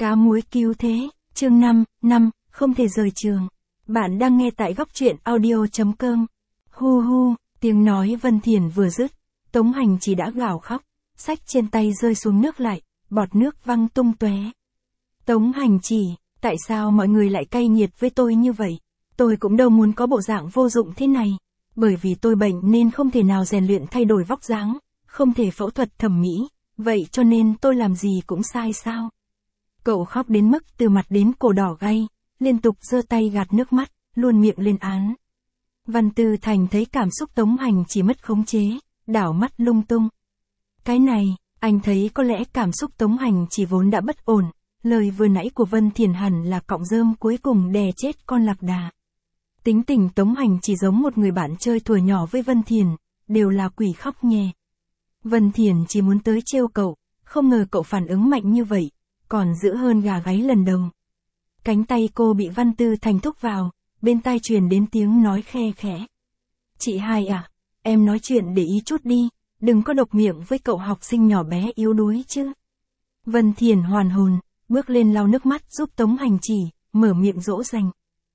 Cá muối cứu thế, chương 5, không thể rời trường. Bạn đang nghe tại góc truyện audio.com. Hu hu, tiếng nói Vân Thiền vừa dứt, Tống Hành chỉ đã gào khóc, sách trên tay rơi xuống nước lại, bọt nước văng tung tóe. Tống Hành chỉ, tại sao mọi người lại cay nghiệt với tôi như vậy? Tôi cũng đâu muốn có bộ dạng vô dụng thế này. Bởi vì tôi bệnh nên không thể nào rèn luyện thay đổi vóc dáng, không thể phẫu thuật thẩm mỹ, vậy cho nên tôi làm gì cũng sai sao? Cậu khóc đến mức từ mặt đến cổ đỏ gay, liên tục giơ tay gạt nước mắt, luôn miệng lên án. Văn Tư Thành thấy cảm xúc Tống Hành chỉ mất khống chế, đảo mắt lung tung. Cái này, anh thấy có lẽ cảm xúc Tống Hành chỉ vốn đã bất ổn, lời vừa nãy của Vân Thiền hẳn là cọng rơm cuối cùng đè chết con lạc đà. Tính tình Tống Hành chỉ giống một người bạn chơi thuở nhỏ với Vân Thiền, đều là quỷ khóc nhè. Vân Thiền chỉ muốn tới trêu cậu, không ngờ cậu phản ứng mạnh như vậy, còn dữ hơn gà gáy lần đầu. Cánh tay cô bị Văn Tư Thành thúc vào, bên tai truyền đến tiếng nói khe khẽ. Chị Hai à, em nói chuyện để ý chút đi, đừng có độc miệng với cậu học sinh nhỏ bé yếu đuối chứ. Vân Thiền hoàn hồn, bước lên lau nước mắt giúp Tống Hành chỉ, mở miệng dỗ dành.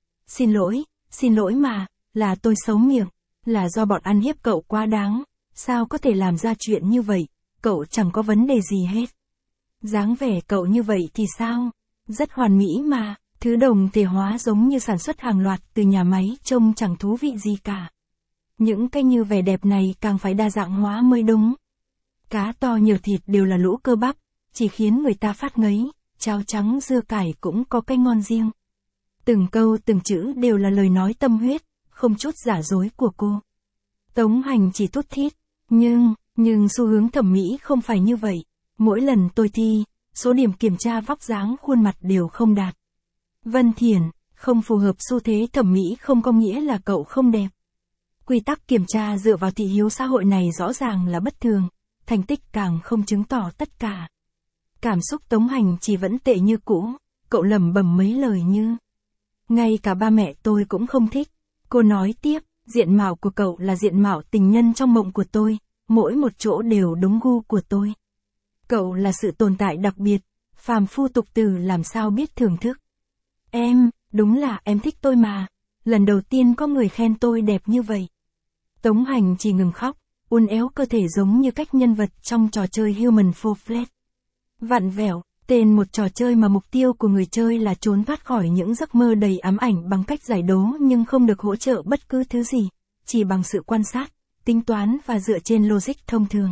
Xin lỗi mà, là tôi xấu miệng, là do bọn ăn hiếp cậu quá đáng, sao có thể làm ra chuyện như vậy, cậu chẳng có vấn đề gì hết. Dáng vẻ cậu như vậy thì sao? Rất hoàn mỹ mà, thứ đồng thể hóa giống như sản xuất hàng loạt từ nhà máy trông chẳng thú vị gì cả. Những cái như vẻ đẹp này càng phải đa dạng hóa mới đúng. Cá to nhiều thịt đều là lũ cơ bắp, chỉ khiến người ta phát ngấy, cháo trắng dưa cải cũng có cái ngon riêng. Từng câu từng chữ đều là lời nói tâm huyết, không chút giả dối của cô. Tống Hành chỉ thút thít, nhưng xu hướng thẩm mỹ không phải như vậy. Mỗi lần tôi thi, số điểm kiểm tra vóc dáng khuôn mặt đều không đạt. Vân Thiền, không phù hợp xu thế thẩm mỹ không có nghĩa là cậu không đẹp. Quy tắc kiểm tra dựa vào thị hiếu xã hội này rõ ràng là bất thường, thành tích càng không chứng tỏ tất cả. Cảm xúc Tống Hành chỉ vẫn tệ như cũ, cậu lẩm bẩm mấy lời như: ngay cả ba mẹ tôi cũng không thích. Cô nói tiếp, diện mạo của cậu là diện mạo tình nhân trong mộng của tôi, mỗi một chỗ đều đúng gu của tôi. Cậu là sự tồn tại đặc biệt, phàm phu tục tử làm sao biết thưởng thức. Đúng là em thích tôi mà, lần đầu tiên có người khen tôi đẹp như vậy. Tống Hành chỉ ngừng khóc, uốn éo cơ thể giống như cách nhân vật trong trò chơi Human Fall Flat. Vặn vẹo, tên một trò chơi mà mục tiêu của người chơi là trốn thoát khỏi những giấc mơ đầy ám ảnh bằng cách giải đố nhưng không được hỗ trợ bất cứ thứ gì, chỉ bằng sự quan sát, tính toán và dựa trên logic thông thường.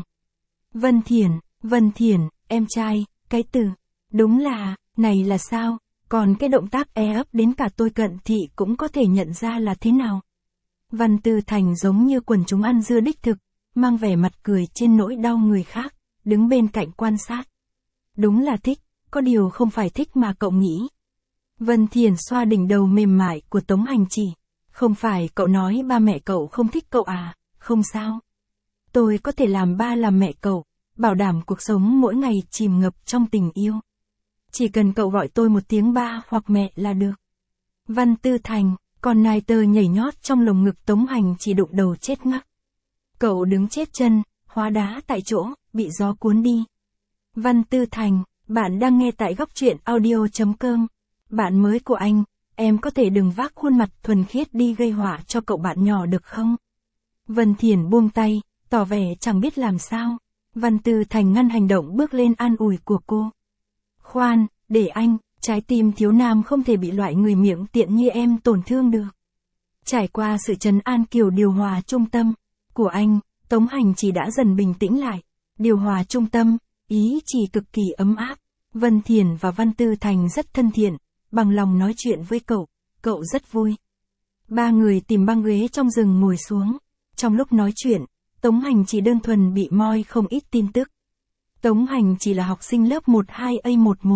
Vân Thiền, em trai, cái từ, đúng là, này là sao, còn cái động tác ấp đến cả tôi cận thị cũng có thể nhận ra là thế nào. Văn Tư Thành giống như quần chúng ăn dưa đích thực, mang vẻ mặt cười trên nỗi đau người khác, đứng bên cạnh quan sát. Đúng là thích, có điều không phải thích mà cậu nghĩ. Vân Thiền xoa đỉnh đầu mềm mại của Tống Hành chỉ. Không phải cậu nói ba mẹ cậu không thích cậu à, không sao. Tôi có thể làm ba làm mẹ cậu, bảo đảm cuộc sống mỗi ngày chìm ngập trong tình yêu. Chỉ cần cậu gọi tôi một tiếng ba hoặc mẹ là được. Văn Tư Thành, còn nai tơ nhảy nhót trong lồng ngực Tống Hành chỉ đụng đầu chết ngắc. Cậu đứng chết chân, hóa đá tại chỗ, bị gió cuốn đi. Văn Tư Thành, bạn đang nghe tại góc truyện audio.com. Bạn mới của anh, em có thể đừng vác khuôn mặt thuần khiết đi gây họa cho cậu bạn nhỏ được không? Vân Thiền buông tay, tỏ vẻ chẳng biết làm sao. Văn Tư Thành ngăn hành động bước lên an ủi của cô. Khoan, để anh, trái tim thiếu nam không thể bị loại người miệng tiện như em tổn thương được. Trải qua sự trấn an kiểu điều hòa trung tâm của anh, Tống Hành chỉ đã dần bình tĩnh lại. Điều hòa trung tâm, ý chỉ cực kỳ ấm áp. Vân Thiền và Văn Tư Thành rất thân thiện, bằng lòng nói chuyện với cậu rất vui. Ba người tìm băng ghế trong rừng ngồi xuống. Trong lúc nói chuyện, Tống Hành chỉ đơn thuần bị moi không ít tin tức. Tống Hành chỉ là học sinh lớp 12A11.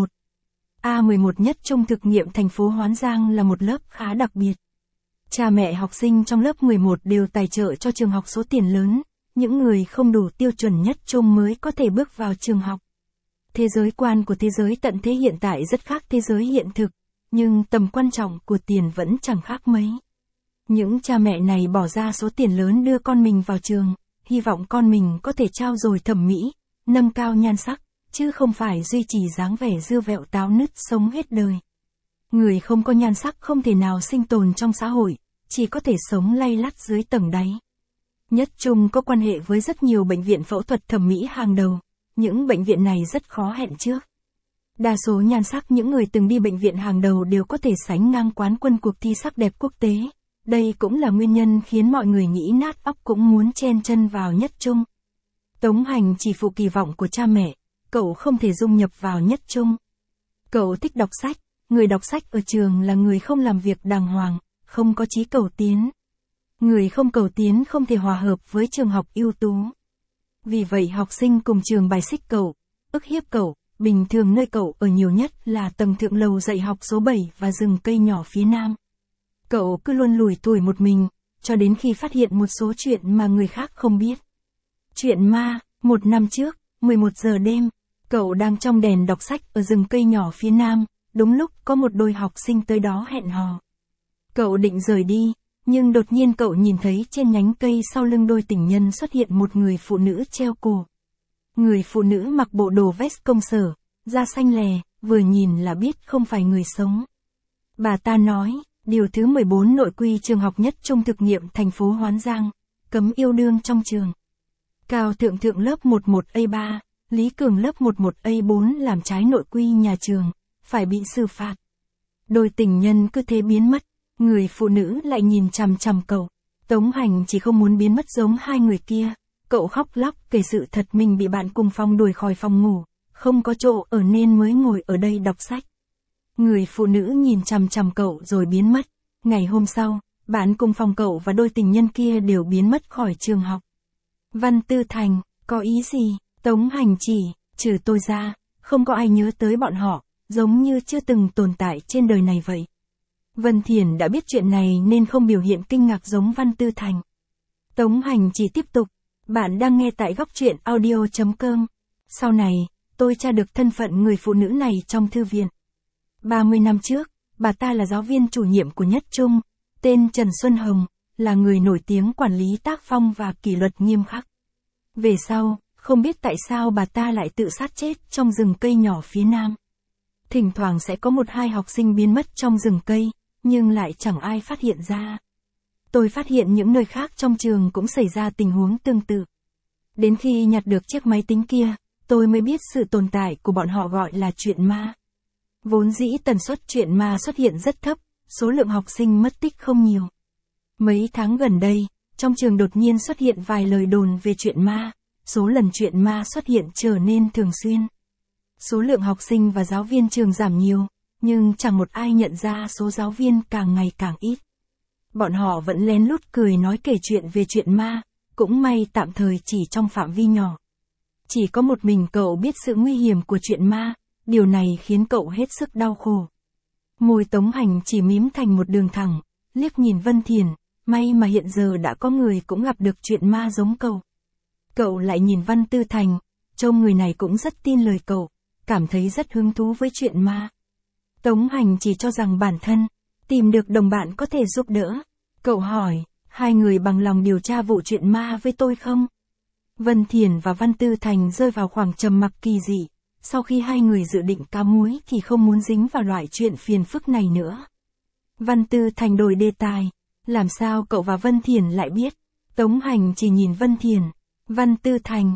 A11 nhất trung thực nghiệm thành phố Hoán Giang là một lớp khá đặc biệt. Cha mẹ học sinh trong lớp 11 đều tài trợ cho trường học số tiền lớn, những người không đủ tiêu chuẩn nhất trung mới có thể bước vào trường học. Thế giới quan của thế giới tận thế hiện tại rất khác thế giới hiện thực, nhưng tầm quan trọng của tiền vẫn chẳng khác mấy. Những cha mẹ này bỏ ra số tiền lớn đưa con mình vào trường, hy vọng con mình có thể trau dồi thẩm mỹ, nâng cao nhan sắc, chứ không phải duy trì dáng vẻ dưa vẹo táo nứt sống hết đời. Người không có nhan sắc không thể nào sinh tồn trong xã hội, chỉ có thể sống lay lắt dưới tầng đáy. Nhất Trung có quan hệ với rất nhiều bệnh viện phẫu thuật thẩm mỹ hàng đầu, những bệnh viện này rất khó hẹn trước. Đa số nhan sắc những người từng đi bệnh viện hàng đầu đều có thể sánh ngang quán quân cuộc thi sắc đẹp quốc tế. Đây cũng là nguyên nhân khiến mọi người nghĩ nát óc cũng muốn chen chân vào Nhất Trung. Tống Hành chỉ phụ kỳ vọng của cha mẹ, cậu không thể dung nhập vào Nhất Trung. Cậu thích đọc sách, người đọc sách ở trường là người không làm việc đàng hoàng, không có chí cầu tiến. Người không cầu tiến không thể hòa hợp với trường học ưu tú. Vì vậy học sinh cùng trường bài xích cậu, ức hiếp cậu, bình thường nơi cậu ở nhiều nhất là tầng thượng lầu dạy học số 7 và rừng cây nhỏ phía nam. Cậu cứ luôn lủi thủi một mình, cho đến khi phát hiện một số chuyện mà người khác không biết. Chuyện ma, một năm trước, 11 giờ đêm, cậu đang trong đèn đọc sách ở rừng cây nhỏ phía nam, đúng lúc có một đôi học sinh tới đó hẹn hò. Cậu định rời đi, nhưng đột nhiên cậu nhìn thấy trên nhánh cây sau lưng đôi tình nhân xuất hiện một người phụ nữ treo cổ. Người phụ nữ mặc bộ đồ vest công sở, da xanh lè, vừa nhìn là biết không phải người sống. Bà ta nói, điều thứ 14 nội quy trường học Nhất Trung thực nghiệm thành phố Hoán Giang, cấm yêu đương trong trường. Cao Thượng Thượng lớp 11A3, Lý Cường lớp 11A4 làm trái nội quy nhà trường, phải bị xử phạt. Đôi tình nhân cứ thế biến mất, người phụ nữ lại nhìn chằm chằm cậu. Tống Hành chỉ không muốn biến mất giống hai người kia. Cậu khóc lóc kể sự thật mình bị bạn cùng phòng đuổi khỏi phòng ngủ, không có chỗ ở nên mới ngồi ở đây đọc sách. Người phụ nữ nhìn chằm chằm cậu rồi biến mất. Ngày hôm sau, bạn cùng phòng cậu và đôi tình nhân kia đều biến mất khỏi trường học. Văn Tư Thành, có ý gì? Tống Hành chỉ, trừ tôi ra, không có ai nhớ tới bọn họ, giống như chưa từng tồn tại trên đời này vậy. Vân Thiển đã biết chuyện này nên không biểu hiện kinh ngạc giống Văn Tư Thành. Tống Hành chỉ tiếp tục. Bạn đang nghe tại góc truyện audio.com. Sau này, tôi tra được thân phận người phụ nữ này trong thư viện. 30 năm trước, bà ta là giáo viên chủ nhiệm của Nhất Trung, tên Trần Xuân Hồng, là người nổi tiếng quản lý tác phong và kỷ luật nghiêm khắc. Về sau, không biết tại sao bà ta lại tự sát chết trong rừng cây nhỏ phía nam. Thỉnh thoảng sẽ có 1-2 học sinh biến mất trong rừng cây, nhưng lại chẳng ai phát hiện ra. Tôi phát hiện những nơi khác trong trường cũng xảy ra tình huống tương tự. Đến khi nhặt được chiếc máy tính kia, tôi mới biết sự tồn tại của bọn họ gọi là chuyện ma. Vốn dĩ tần suất chuyện ma xuất hiện rất thấp, số lượng học sinh mất tích không nhiều. Mấy tháng gần đây, trong trường đột nhiên xuất hiện vài lời đồn về chuyện ma, số lần chuyện ma xuất hiện trở nên thường xuyên. Số lượng học sinh và giáo viên trường giảm nhiều, nhưng chẳng một ai nhận ra số giáo viên càng ngày càng ít. Bọn họ vẫn lén lút cười nói kể chuyện về chuyện ma, cũng may tạm thời chỉ trong phạm vi nhỏ. Chỉ có một mình cậu biết sự nguy hiểm của chuyện ma, điều này khiến cậu hết sức đau khổ. Môi Tống Hành chỉ mím thành một đường thẳng, liếc nhìn Vân Thiển, may mà hiện giờ đã có người cũng gặp được chuyện ma giống cậu. Cậu lại nhìn Văn Tư Thành, trông người này cũng rất tin lời cậu, cảm thấy rất hứng thú với chuyện ma. Tống Hành chỉ cho rằng bản thân tìm được đồng bạn có thể giúp đỡ. Cậu hỏi, hai người bằng lòng điều tra vụ chuyện ma với tôi không? Vân Thiển và Văn Tư Thành rơi vào khoảng trầm mặc kỳ dị. Sau khi hai người dự định cá muối thì không muốn dính vào loại chuyện phiền phức này nữa. Văn Tư Thành đổi đề tài. Làm sao cậu và Vân Thiển lại biết? Tống Hành chỉ nhìn Vân Thiển. Văn Tư Thành,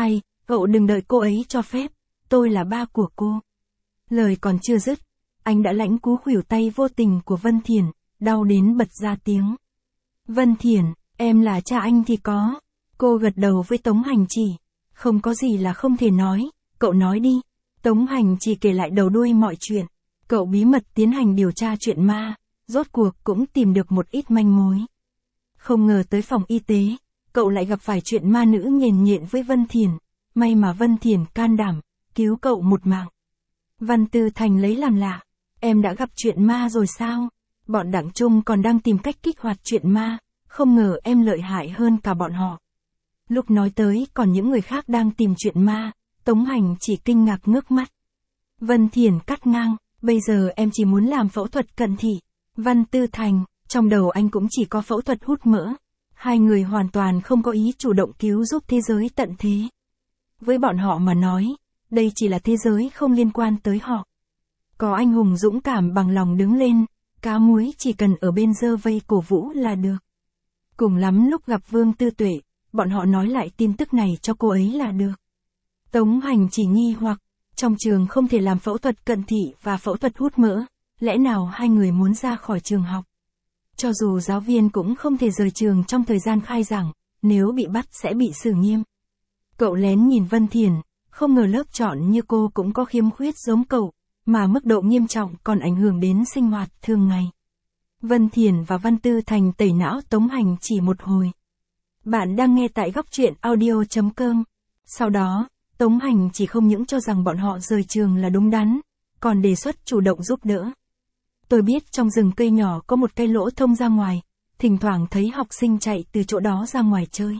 cậu đừng đợi cô ấy cho phép. Tôi là ba của cô. Lời còn chưa dứt, anh đã lãnh cú khuỷu tay vô tình của Vân Thiển, đau đến bật ra tiếng. Vân Thiển, em là cha anh thì có. Cô gật đầu với Tống Hành chỉ. Không có gì là không thể nói, cậu nói đi. Tống Hành chỉ kể lại đầu đuôi mọi chuyện. Cậu bí mật tiến hành điều tra chuyện ma, rốt cuộc cũng tìm được một ít manh mối. Không ngờ tới phòng y tế, cậu lại gặp phải chuyện ma nữ nhền nhện với Vân Thiển. May mà Vân Thiển can đảm, cứu cậu một mạng. Văn Tư Thành lấy làm lạ. Em đã gặp chuyện ma rồi sao? Bọn Đảng Trung còn đang tìm cách kích hoạt chuyện ma, không ngờ em lợi hại hơn cả bọn họ. Lúc nói tới còn những người khác đang tìm chuyện ma, Tống Hành chỉ kinh ngạc ngước mắt. Vân Thiển cắt ngang, bây giờ em chỉ muốn làm phẫu thuật cận thị. Văn Tư Thành, trong đầu anh cũng chỉ có phẫu thuật hút mỡ. Hai người hoàn toàn không có ý chủ động cứu giúp thế giới tận thế. Với bọn họ mà nói, đây chỉ là thế giới không liên quan tới họ. Có anh hùng dũng cảm bằng lòng đứng lên, cá muối chỉ cần ở bên giơ vây cổ vũ là được. Cùng lắm lúc gặp Vương Tư Tuệ, bọn họ nói lại tin tức này cho cô ấy là được. Tống Hành chỉ nghi hoặc, trong trường không thể làm phẫu thuật cận thị và phẫu thuật hút mỡ, lẽ nào hai người muốn ra khỏi trường học? Cho dù giáo viên cũng không thể rời trường trong thời gian khai giảng, nếu bị bắt sẽ bị xử nghiêm. Cậu lén nhìn Vân Thiền, không ngờ lớp chọn như cô cũng có khiếm khuyết giống cậu, mà mức độ nghiêm trọng còn ảnh hưởng đến sinh hoạt thường ngày. Vân Thiền và Văn Tư Thành tẩy não Tống Hành chỉ một hồi. Bạn đang nghe tại góc truyện audio.com. Sau đó, Tống Hành chỉ không những cho rằng bọn họ rời trường là đúng đắn, còn đề xuất chủ động giúp đỡ. Tôi biết trong rừng cây nhỏ có một cây lỗ thông ra ngoài, thỉnh thoảng thấy học sinh chạy từ chỗ đó ra ngoài chơi.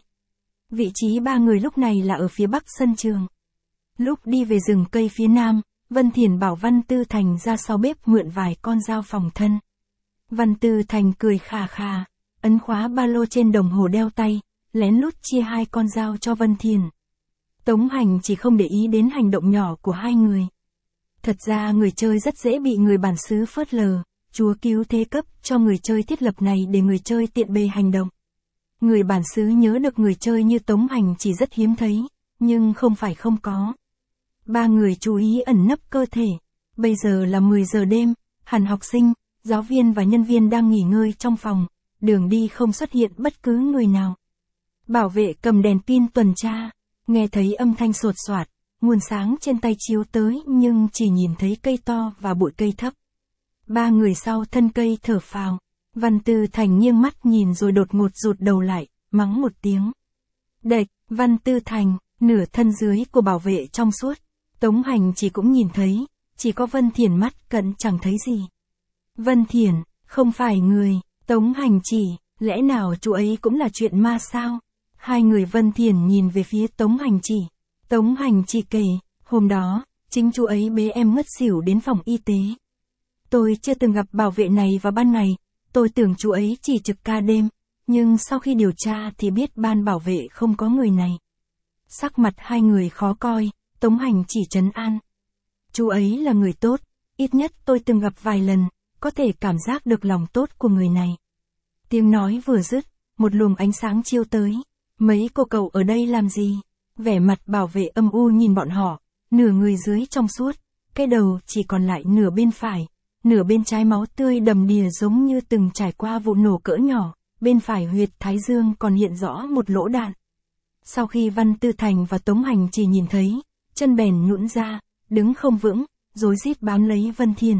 Vị trí ba người lúc này là ở phía bắc sân trường. Lúc đi về rừng cây phía nam, Vân Thiền bảo Văn Tư Thành ra sau bếp mượn vài con dao phòng thân. Văn Tư Thành cười khà khà, ấn khóa ba lô trên đồng hồ đeo tay, lén lút chia hai con dao cho Vân Thiền. Tống Hành chỉ không để ý đến hành động nhỏ của hai người. Thật ra người chơi rất dễ bị người bản xứ phớt lờ, Chúa cứu thế cấp cho người chơi thiết lập này để người chơi tiện bề hành động. Người bản xứ nhớ được người chơi như Tống Hành chỉ rất hiếm thấy, nhưng không phải không có. Ba người chú ý ẩn nấp cơ thể. Bây giờ là 10 giờ đêm, hẳn học sinh, giáo viên và nhân viên đang nghỉ ngơi trong phòng, đường đi không xuất hiện bất cứ người nào. Bảo vệ cầm đèn pin tuần tra, nghe thấy âm thanh sột soạt, nguồn sáng trên tay chiếu tới nhưng chỉ nhìn thấy cây to và bụi cây thấp. Ba người sau thân cây thở phào, Văn Tư Thành nghiêng mắt nhìn rồi đột ngột rụt đầu lại, mắng một tiếng. Đệch, Văn Tư Thành, nửa thân dưới của bảo vệ trong suốt. Tống Hành chỉ cũng nhìn thấy, chỉ có Vân Thiền mắt cận chẳng thấy gì. Vân Thiền, không phải người, Tống Hành chỉ, lẽ nào chú ấy cũng là chuyện ma sao? Hai người Vân Thiền nhìn về phía Tống Hành chỉ. Tống Hành chỉ kể, hôm đó, chính chú ấy bế em ngất xỉu đến phòng y tế. Tôi chưa từng gặp bảo vệ này vào ban ngày, tôi tưởng chú ấy chỉ trực ca đêm, nhưng sau khi điều tra thì biết ban bảo vệ không có người này. Sắc mặt hai người khó coi, Tống Hành chỉ trấn an. Chú ấy là người tốt, ít nhất tôi từng gặp vài lần, có thể cảm giác được lòng tốt của người này. Tiếng nói vừa dứt, một luồng ánh sáng chiếu tới. Mấy cô cậu ở đây làm gì? Vẻ mặt bảo vệ âm u nhìn bọn họ, nửa người dưới trong suốt, cái đầu chỉ còn lại nửa bên phải, nửa bên trái máu tươi đầm đìa giống như từng trải qua vụ nổ cỡ nhỏ, bên phải huyệt thái dương còn hiện rõ một lỗ đạn. Sau khi Văn Tư Thành và Tống Hành chỉ nhìn thấy, chân bèn nhũn ra, đứng không vững, rối rít bám lấy Vân Thiền.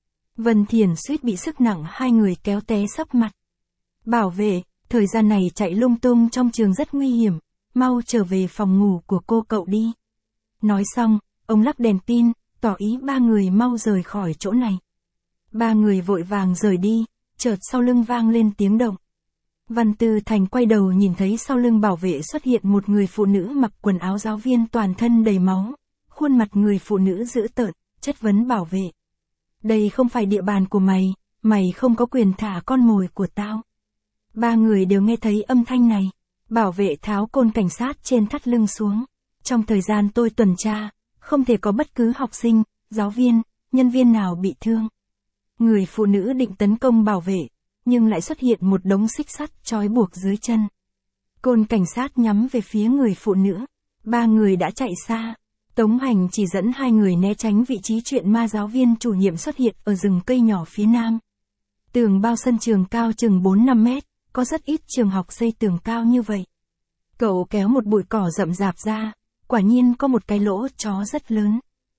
Vân Thiền suýt bị sức nặng hai người kéo té sấp mặt. Bảo vệ, thời gian này chạy lung tung trong trường rất nguy hiểm, mau trở về phòng ngủ của cô cậu đi. Nói xong, ông lắc đèn pin, tỏ ý ba người mau rời khỏi chỗ này. Ba người vội vàng rời đi, chợt sau lưng vang lên tiếng động. Văn Tư Thành quay đầu nhìn thấy sau lưng bảo vệ xuất hiện một người phụ nữ mặc quần áo giáo viên toàn thân đầy máu, khuôn mặt người phụ nữ dữ tợn, chất vấn bảo vệ. Đây không phải địa bàn của mày, mày không có quyền thả con mồi của tao. Ba người đều nghe thấy âm thanh này, bảo vệ tháo côn cảnh sát trên thắt lưng xuống. Trong thời gian tôi tuần tra, không thể có bất cứ học sinh, giáo viên, nhân viên nào bị thương. Người phụ nữ định tấn công bảo vệ, nhưng lại xuất hiện một đống xích sắt trói buộc dưới chân. Côn cảnh sát nhắm về phía người phụ nữ. Ba người đã chạy xa. Tống Hành chỉ dẫn hai người né tránh vị trí chuyện ma giáo viên chủ nhiệm xuất hiện ở rừng cây nhỏ phía nam. Tường bao sân trường cao chừng 4-5 mét, có rất ít trường học xây tường cao như vậy. Cậu kéo một bụi cỏ rậm rạp ra, quả nhiên có một cái lỗ chó rất lớn.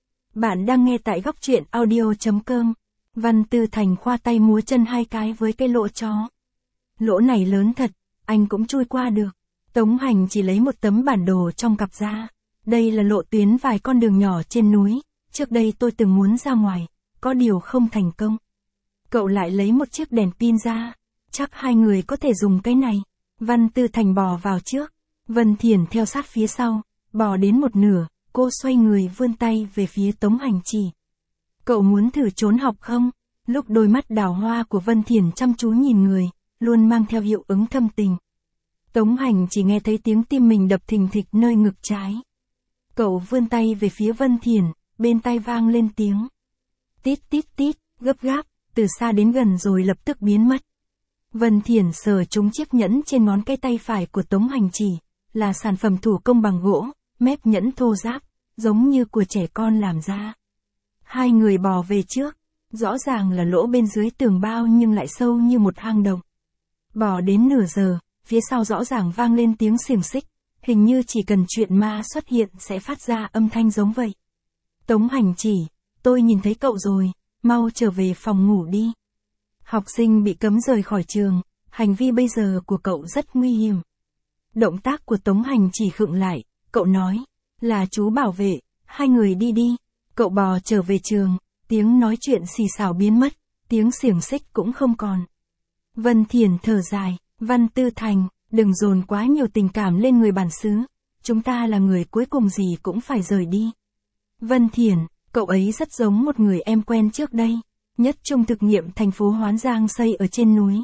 Bạn đang nghe tại góc truyện audio.com. Văn Tư Thành khoa tay múa chân hai cái với cái lỗ chó. Lỗ này lớn thật, anh cũng chui qua được. Tống Hành chỉ lấy một tấm bản đồ trong cặp ra. Đây là lộ tuyến vài con đường nhỏ trên núi, trước đây tôi từng muốn ra ngoài, có điều không thành công. Cậu lại lấy một chiếc đèn pin ra, chắc hai người có thể dùng cái này. Văn Tư Thành bò vào trước, Vân Thiền theo sát phía sau, bò đến một nửa, cô xoay người vươn tay về phía Tống Hành chỉ. Cậu muốn thử trốn học không? Lúc đôi mắt đào hoa của Vân Thiền chăm chú nhìn người, luôn mang theo hiệu ứng thâm tình. Tống Hành chỉ nghe thấy tiếng tim mình đập thình thịch nơi ngực trái. Cậu vươn tay về phía Vân Thiển, bên tai vang lên tiếng. Tít tít tít, gấp gáp, từ xa đến gần rồi lập tức biến mất. Vân Thiển sờ trúng chiếc nhẫn trên ngón cái tay phải của Tống Hành Chỉ, là sản phẩm thủ công bằng gỗ, mép nhẫn thô ráp, giống như của trẻ con làm ra. Hai người bò về trước, rõ ràng là lỗ bên dưới tường bao nhưng lại sâu như một hang động. Bò đến nửa giờ, phía sau rõ ràng vang lên tiếng xiềng xích, hình như chỉ cần chuyện ma xuất hiện sẽ phát ra âm thanh giống vậy. Tống Hành Chỉ, tôi nhìn thấy cậu rồi, mau trở về phòng ngủ đi. Học sinh bị cấm rời khỏi trường, hành vi bây giờ của cậu rất nguy hiểm. Động tác của Tống Hành Chỉ khựng lại, cậu nói, là chú bảo vệ, hai người đi đi. Cậu bò trở về trường, tiếng nói chuyện xì xào biến mất, tiếng xiềng xích cũng không còn. Vân Thiển thở dài, Văn Tư Thành, đừng dồn quá nhiều tình cảm lên người bản xứ, chúng ta là người cuối cùng gì cũng phải rời đi. Vân Thiển, cậu ấy rất giống một người em quen trước đây, nhất trung thực nghiệm thành phố Hoán Giang xây ở trên núi.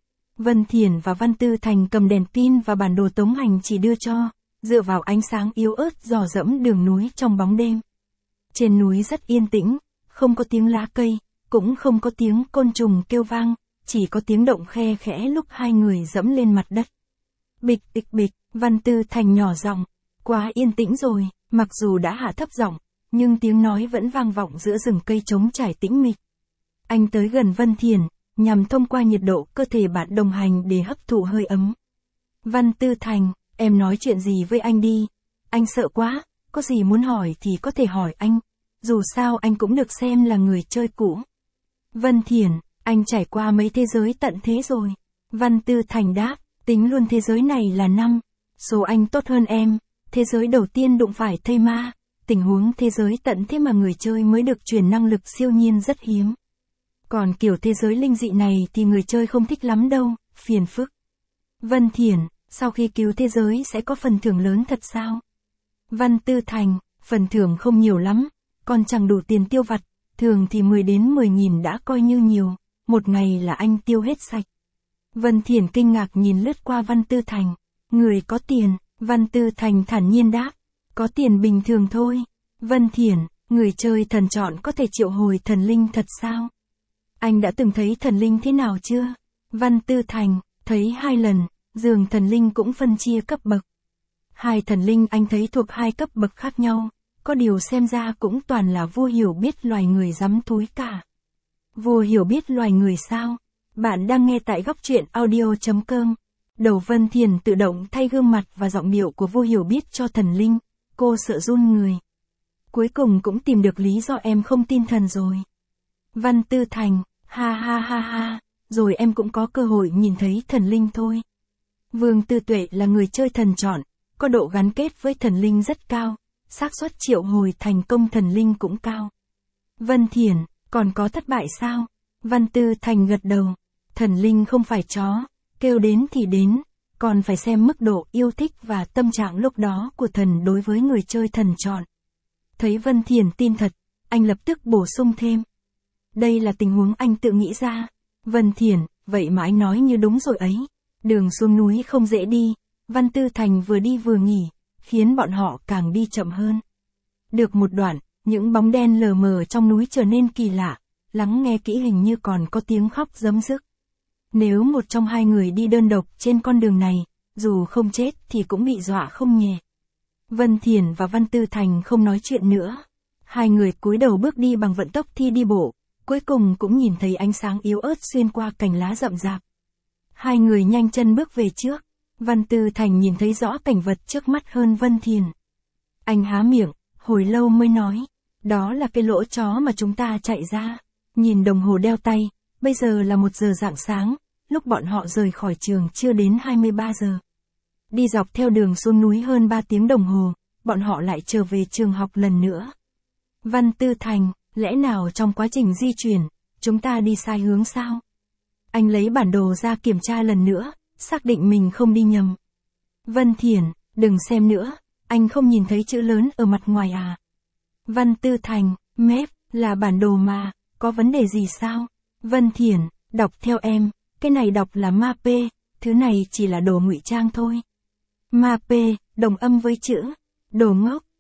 Vân Thiển và Văn Tư Thành cầm đèn pin và bản đồ Tống Hành Chỉ đưa cho, dựa vào ánh sáng yếu ớt dò dẫm đường núi trong bóng đêm. Trên núi rất yên tĩnh, không có tiếng lá cây, cũng không có tiếng côn trùng kêu vang, chỉ có tiếng động khe khẽ lúc hai người dẫm lên mặt đất. Bịch bịch bịch, Văn Tư Thành nhỏ giọng, quá yên tĩnh rồi, mặc dù đã hạ thấp giọng, nhưng tiếng nói vẫn vang vọng giữa rừng cây trống trải tĩnh mịch. Anh tới gần Vân Thiển, nhằm thông qua nhiệt độ cơ thể bạn đồng hành để hấp thụ hơi ấm. Văn Tư Thành, em nói chuyện gì với anh đi, anh sợ quá, có gì muốn hỏi thì có thể hỏi anh, dù sao anh cũng được xem là người chơi cũ. Vân Thiển, anh trải qua mấy thế giới tận thế rồi. Văn Tư Thành đáp, tính luôn thế giới này là 5, số anh tốt hơn em, thế giới đầu tiên đụng phải thây ma, tình huống thế giới tận thế mà người chơi mới được truyền năng lực siêu nhiên rất hiếm. Còn kiểu thế giới linh dị này thì người chơi không thích lắm đâu, phiền phức. Vân Thiển, sau khi cứu thế giới sẽ có phần thưởng lớn thật sao? Văn Tư Thành, phần thưởng không nhiều lắm, còn chẳng đủ tiền tiêu vặt, thường thì 10 đến 10.000 đã coi như nhiều, một ngày là anh tiêu hết sạch. Vân Thiển kinh ngạc nhìn lướt qua Văn Tư Thành, người có tiền, Văn Tư Thành thản nhiên đáp, có tiền bình thường thôi. Vân Thiển, người chơi thần chọn có thể triệu hồi thần linh thật sao? Anh đã từng thấy thần linh thế nào chưa? Văn Tư Thành, thấy 2 lần, dường thần linh cũng phân chia cấp bậc. 2 thần linh anh thấy thuộc 2 cấp bậc khác nhau, có điều xem ra cũng toàn là vua hiểu biết loài người rắm túi cả. Vua hiểu biết loài người sao? Bạn đang nghe tại góc truyện audio.com. Đầu Vân Thiển tự động thay gương mặt và giọng điệu của vua hiểu biết cho thần linh, cô sợ run người. Cuối cùng cũng tìm được lý do em không tin thần rồi. Văn Tư Thành, ha ha ha ha, rồi em cũng có cơ hội nhìn thấy thần linh thôi. Vương Tư Tuệ là người chơi thần chọn, có độ gắn kết với thần linh rất cao, xác suất triệu hồi thành công thần linh cũng cao. Vân Thiển, còn có thất bại sao? Văn Tư Thành gật đầu, thần linh không phải chó, kêu đến thì đến, còn phải xem mức độ yêu thích và tâm trạng lúc đó của thần đối với người chơi thần chọn. Thấy Vân Thiển tin thật, anh lập tức bổ sung thêm. Đây là tình huống anh tự nghĩ ra. Vân Thiển, vậy mà anh nói như đúng rồi ấy. Đường xuống núi không dễ đi, Văn Tư Thành vừa đi vừa nghỉ, khiến bọn họ càng đi chậm hơn. Được một đoạn, những bóng đen lờ mờ trong núi trở nên kỳ lạ, lắng nghe kỹ hình như còn có tiếng khóc rấm rức. Nếu một trong hai người đi đơn độc trên con đường này, dù không chết thì cũng bị dọa không nhẹ. Vân Thiển và Văn Tư Thành không nói chuyện nữa. Hai người cúi đầu bước đi bằng vận tốc thi đi bộ, cuối cùng cũng nhìn thấy ánh sáng yếu ớt xuyên qua cành lá rậm rạp. Hai người nhanh chân bước về trước. Văn Tư Thành nhìn thấy rõ cảnh vật trước mắt hơn Vân Thiển. Anh há miệng, hồi lâu mới nói, đó là cái lỗ chó mà chúng ta chạy ra. Nhìn đồng hồ đeo tay, bây giờ là 1 giờ rạng sáng, lúc bọn họ rời khỏi trường chưa đến 23 giờ. Đi dọc theo đường xuống núi hơn 3 tiếng đồng hồ, bọn họ lại trở về trường học lần nữa. Văn Tư Thành, lẽ nào trong quá trình di chuyển, chúng ta đi sai hướng sao? Anh lấy bản đồ ra kiểm tra lần nữa, xác định mình không đi nhầm. Vân Thiển, đừng xem nữa, anh không nhìn thấy chữ lớn ở mặt ngoài à? Văn Tư Thành, map, là bản đồ mà, có vấn đề gì sao? Vân Thiển, đọc theo em, cái này đọc là mape, thứ này chỉ là đồ ngụy trang thôi. Mape, đồng âm với chữ, đồ ngốc,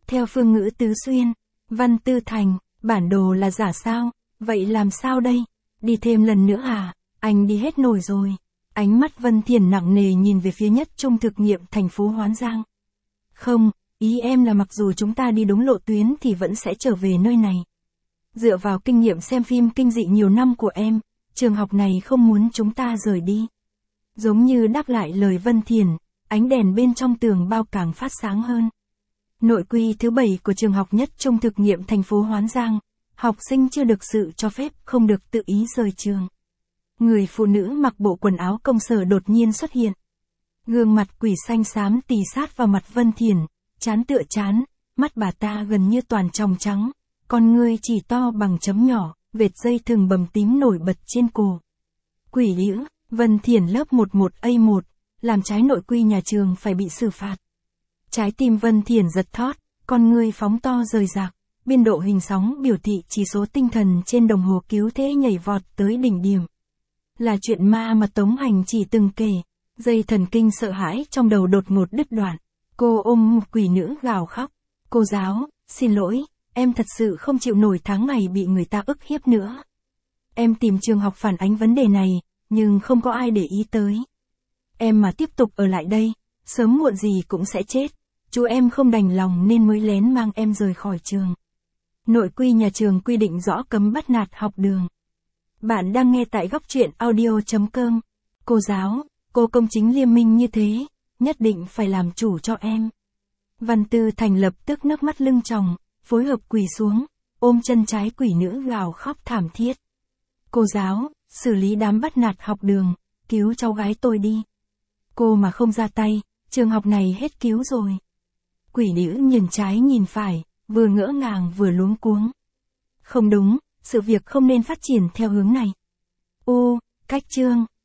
Theo phương ngữ Tứ Xuyên, Văn Tư Thành, bản đồ là giả sao? Vậy làm sao đây? Đi thêm lần nữa à? Anh đi hết nổi rồi. Ánh mắt Vân Thiền nặng nề nhìn về phía Nhất Trung thực nghiệm thành phố Hoán Giang. Không, ý em là mặc dù chúng ta đi đúng lộ tuyến thì vẫn sẽ trở về nơi này. Dựa vào kinh nghiệm xem phim kinh dị nhiều năm của em, trường học này không muốn chúng ta rời đi. Giống như đáp lại lời Vân Thiền, ánh đèn bên trong tường bao càng phát sáng hơn. Nội quy thứ 7 của trường học Nhất Trung thực nghiệm thành phố Hoán Giang, học sinh chưa được sự cho phép không được tự ý rời trường. Người phụ nữ mặc bộ quần áo công sở đột nhiên xuất hiện. Gương mặt quỷ xanh xám tì sát vào mặt Vân Thiền, trán tựa trán, mắt bà ta gần như toàn tròng trắng, con ngươi chỉ to bằng chấm nhỏ, vệt dây thừng bầm tím nổi bật trên cổ. Quỷ dữ, Vân Thiền lớp 11A1, làm trái nội quy nhà trường phải bị xử phạt. Trái tim Vân Thiền giật thót, con ngươi phóng to rời rạc, biên độ hình sóng biểu thị chỉ số tinh thần trên đồng hồ cứu thế nhảy vọt tới đỉnh điểm. Là chuyện ma mà Tống Hành chỉ từng kể, dây thần kinh sợ hãi trong đầu đột ngột đứt đoạn. Cô ôm quỷ nữ gào khóc. Cô giáo, xin lỗi, em thật sự không chịu nổi tháng ngày bị người ta ức hiếp nữa. Em tìm trường học phản ánh vấn đề này, nhưng không có ai để ý tới. Em mà tiếp tục ở lại đây, sớm muộn gì cũng sẽ chết. Chú em không đành lòng nên mới lén mang em rời khỏi trường. Nội quy nhà trường quy định rõ cấm bắt nạt học đường. Bạn đang nghe tại góc truyện audio.com. Cô giáo, cô công chính liêm minh như thế, nhất định phải làm chủ cho em. Văn Tư Thành lập tức nước mắt lưng tròng, phối hợp quỳ xuống, ôm chân trái quỷ nữ gào khóc thảm thiết. Cô giáo, xử lý đám bắt nạt học đường, cứu cháu gái tôi đi. Cô mà không ra tay, trường học này hết cứu rồi. Quỷ nữ nhìn trái nhìn phải, vừa ngỡ ngàng vừa luống cuống. Không đúng, sự việc không nên phát triển theo hướng này. Cách chương.